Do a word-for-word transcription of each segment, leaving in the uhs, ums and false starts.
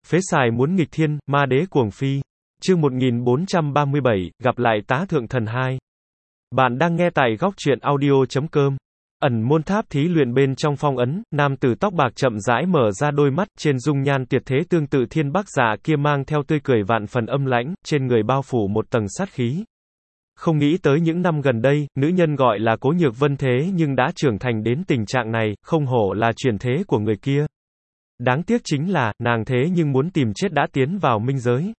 Phế xài muốn nghịch thiên, ma đế cuồng phi. Chương một nghìn bốn trăm ba mươi bảy, gặp lại tá thượng thần hai. Bạn đang nghe tại góc truyện audio chấm com. Ẩn môn tháp thí luyện bên trong phong ấn, nam tử tóc bạc chậm rãi mở ra đôi mắt, trên dung nhan tuyệt thế tương tự thiên bắc dạ kia mang theo tươi cười vạn phần âm lãnh, trên người bao phủ một tầng sát khí. Không nghĩ tới những năm gần đây, nữ nhân gọi là Cố Nhược Vân thế nhưng đã trưởng thành đến tình trạng này, không hổ là truyền thế của người kia. Đáng tiếc chính là, nàng thế nhưng muốn tìm chết đã tiến vào minh giới.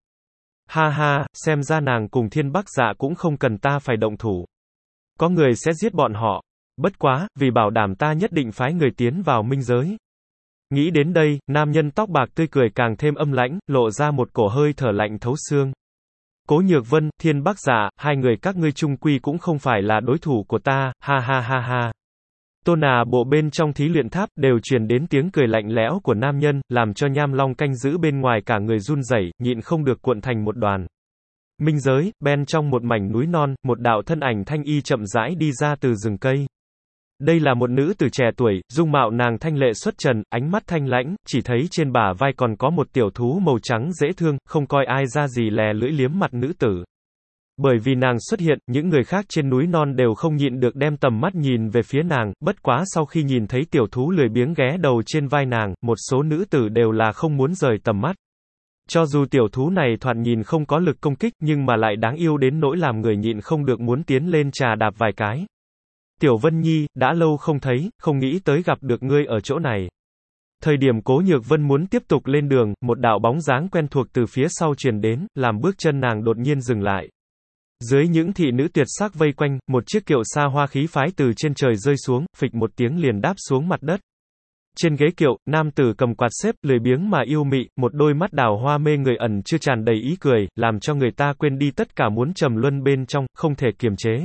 Ha ha, xem ra nàng cùng thiên bắc dạ cũng không cần ta phải động thủ. Có người sẽ giết bọn họ. Bất quá, vì bảo đảm ta nhất định phái người tiến vào minh giới. Nghĩ đến đây, nam nhân tóc bạc tươi cười càng thêm âm lãnh, lộ ra một cổ hơi thở lạnh thấu xương. Cố Nhược Vân, thiên bắc dạ, hai người các ngươi chung quy cũng không phải là đối thủ của ta, ha ha ha ha. Tôn à bộ bên trong thí luyện tháp, đều truyền đến tiếng cười lạnh lẽo của nam nhân, làm cho Nham Long canh giữ bên ngoài cả người run rẩy, nhịn không được cuộn thành một đoàn. Minh giới, bên trong một mảnh núi non, một đạo thân ảnh thanh y chậm rãi đi ra từ rừng cây. Đây là một nữ tử trẻ tuổi, dung mạo nàng thanh lệ xuất trần, ánh mắt thanh lãnh, chỉ thấy trên bả vai còn có một tiểu thú màu trắng dễ thương, không coi ai ra gì lè lưỡi liếm mặt nữ tử. Bởi vì nàng xuất hiện, những người khác trên núi non đều không nhịn được đem tầm mắt nhìn về phía nàng, bất quá sau khi nhìn thấy tiểu thú lười biếng ghé đầu trên vai nàng, một số nữ tử đều là không muốn rời tầm mắt. Cho dù tiểu thú này thoạt nhìn không có lực công kích nhưng mà lại đáng yêu đến nỗi làm người nhịn không được muốn tiến lên trà đạp vài cái. Tiểu Vân Nhi, đã lâu không thấy, không nghĩ tới gặp được ngươi ở chỗ này. Thời điểm Cố Nhược Vân muốn tiếp tục lên đường, một đạo bóng dáng quen thuộc từ phía sau truyền đến, làm bước chân nàng đột nhiên dừng lại. Dưới những thị nữ tuyệt sắc vây quanh, một chiếc kiệu xa hoa khí phái từ trên trời rơi xuống, phịch một tiếng liền đáp xuống mặt đất. Trên ghế kiệu, nam tử cầm quạt xếp, lười biếng mà yêu mị, một đôi mắt đào hoa mê người ẩn chưa tràn đầy ý cười, làm cho người ta quên đi tất cả muốn trầm luân bên trong, không thể kiềm chế.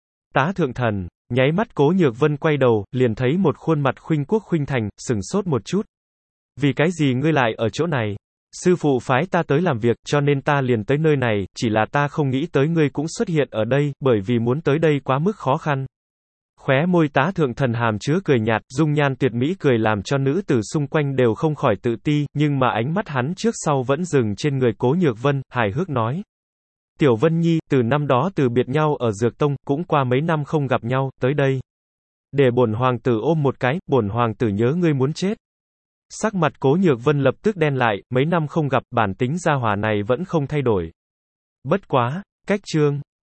Tá thượng thần, nháy mắt Cố Nhược Vân quay đầu, liền thấy một khuôn mặt khuynh quốc khuynh thành, sừng sốt một chút. Vì cái gì ngươi lại ở chỗ này? Sư phụ phái ta tới làm việc, cho nên ta liền tới nơi này, chỉ là ta không nghĩ tới ngươi cũng xuất hiện ở đây, bởi vì muốn tới đây quá mức khó khăn. Khóe môi tá thượng thần hàm chứa cười nhạt, dung nhan tuyệt mỹ cười làm cho nữ tử xung quanh đều không khỏi tự ti, nhưng mà ánh mắt hắn trước sau vẫn dừng trên người Cố Nhược Vân, hài hước nói. Tiểu Vân Nhi, từ năm đó từ biệt nhau ở Dược Tông, cũng qua mấy năm không gặp nhau, tới đây. Để bổn hoàng tử ôm một cái, bổn hoàng tử nhớ ngươi muốn chết. Sắc mặt Cố Nhược Vân lập tức đen lại, mấy năm không gặp, bản tính gia hỏa này vẫn không thay đổi. Bất quá, cách chương.